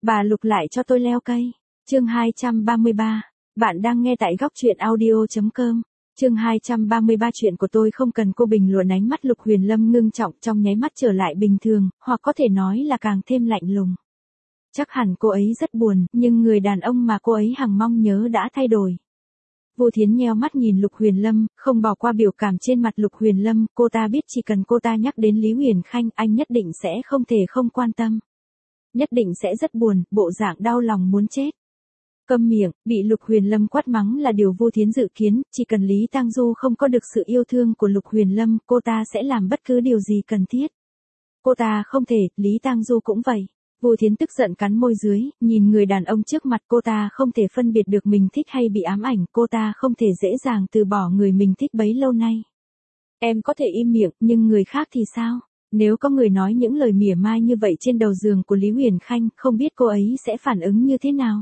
Bà Lục lại cho tôi leo cây. Chương 233. Bạn đang nghe tại góc truyện audio.com. Chương 233 chuyện của tôi không cần cô bình luận. Ánh mắt Lục Huyền Lâm ngưng trọng trong nháy mắt trở lại bình thường, hoặc có thể nói là càng thêm lạnh lùng. Chắc hẳn cô ấy rất buồn, nhưng người đàn ông mà cô ấy hằng mong nhớ đã thay đổi. Vu Thiến nheo mắt nhìn Lục Huyền Lâm, không bỏ qua biểu cảm trên mặt Lục Huyền Lâm, cô ta biết chỉ cần cô ta nhắc đến Lý Huyền Khanh, anh nhất định sẽ không thể không quan tâm. Nhất định sẽ rất buồn, bộ dạng đau lòng muốn chết. Câm miệng, bị Lục Huyền Lâm quát mắng là điều Vu Thiến dự kiến, chỉ cần Lý Tang Du không có được sự yêu thương của Lục Huyền Lâm, cô ta sẽ làm bất cứ điều gì cần thiết. Cô ta không thể, Lý Tang Du cũng vậy. Vu Thiến tức giận cắn môi dưới, nhìn người đàn ông trước mặt, cô ta không thể phân biệt được mình thích hay bị ám ảnh, cô ta không thể dễ dàng từ bỏ người mình thích bấy lâu nay. Em có thể im miệng, nhưng người khác thì sao? Nếu có người nói những lời mỉa mai như vậy trên đầu giường của Lý Huyền Khanh, không biết cô ấy sẽ phản ứng như thế nào?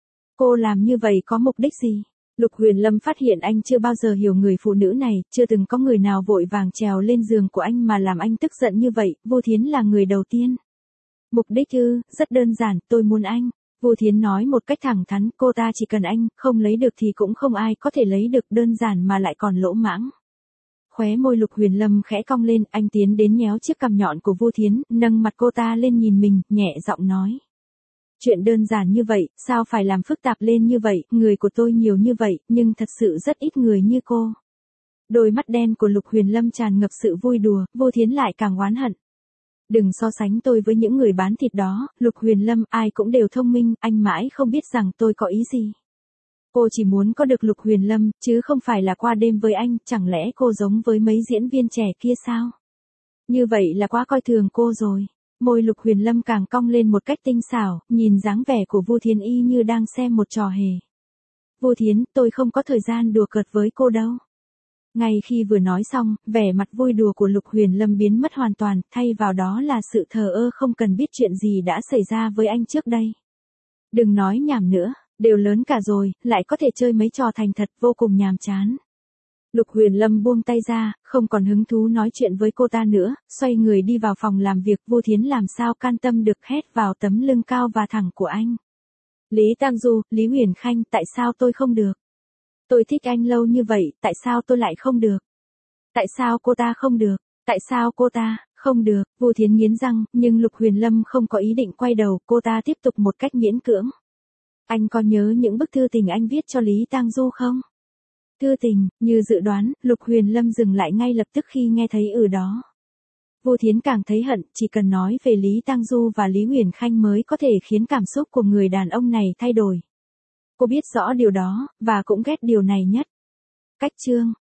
Cô làm như vậy có mục đích gì? Lục Huyền Lâm phát hiện anh chưa bao giờ hiểu người phụ nữ này, chưa từng có người nào vội vàng trèo lên giường của anh mà làm anh tức giận như vậy, Vu Thiến là người đầu tiên. Mục đích ư, rất đơn giản, tôi muốn anh. Vu Thiến nói một cách thẳng thắn, cô ta chỉ cần anh, không lấy được thì cũng không ai có thể lấy được, đơn giản mà lại còn lỗ mãng. Khóe môi Lục Huyền Lâm khẽ cong lên, anh tiến đến nhéo chiếc cằm nhọn của Vu Thiến, nâng mặt cô ta lên nhìn mình, nhẹ giọng nói. Chuyện đơn giản như vậy, sao phải làm phức tạp lên như vậy, người của tôi nhiều như vậy, nhưng thật sự rất ít người như cô. Đôi mắt đen của Lục Huyền Lâm tràn ngập sự vui đùa, Vu Thiến lại càng oán hận. Đừng so sánh tôi với những người bán thịt đó, Lục Huyền Lâm, ai cũng đều thông minh, anh mãi không biết rằng tôi có ý gì. Cô chỉ muốn có được Lục Huyền Lâm, chứ không phải là qua đêm với anh, chẳng lẽ cô giống với mấy diễn viên trẻ kia sao? Như vậy là quá coi thường cô rồi. Môi Lục Huyền Lâm càng cong lên một cách tinh xảo, nhìn dáng vẻ của Vu Thiến y như đang xem một trò hề. Vu Thiến, tôi không có thời gian đùa cợt với cô đâu. Ngay khi vừa nói xong, vẻ mặt vui đùa của Lục Huyền Lâm biến mất hoàn toàn, thay vào đó là sự thờ ơ không cần biết chuyện gì đã xảy ra với anh trước đây. Đừng nói nhảm nữa, đều lớn cả rồi, lại có thể chơi mấy trò thành thật, vô cùng nhàm chán. Lục Huyền Lâm buông tay ra, không còn hứng thú nói chuyện với cô ta nữa, xoay người đi vào phòng làm việc. Vu Thiến làm sao can tâm được, hét vào tấm lưng cao và thẳng của anh. Lý Tang Du, Lý Huyền Khanh, tại sao tôi không được? Tôi thích anh lâu như vậy, tại sao tôi lại không được? Tại sao cô ta không được? Tại sao cô ta không được? Vu Thiến nghiến răng, nhưng Lục Huyền Lâm không có ý định quay đầu, cô ta tiếp tục một cách miễn cưỡng. Anh có nhớ những bức thư tình anh viết cho Lý Tang Du không? Thư tình, như dự đoán, Lục Huyền Lâm dừng lại ngay lập tức khi nghe thấy đó. Vu Thiến càng thấy hận, chỉ cần nói về Lý Tang Du và Lý Huyền Khanh mới có thể khiến cảm xúc của người đàn ông này thay đổi. Cô biết rõ điều đó, và cũng ghét điều này nhất. Cách chương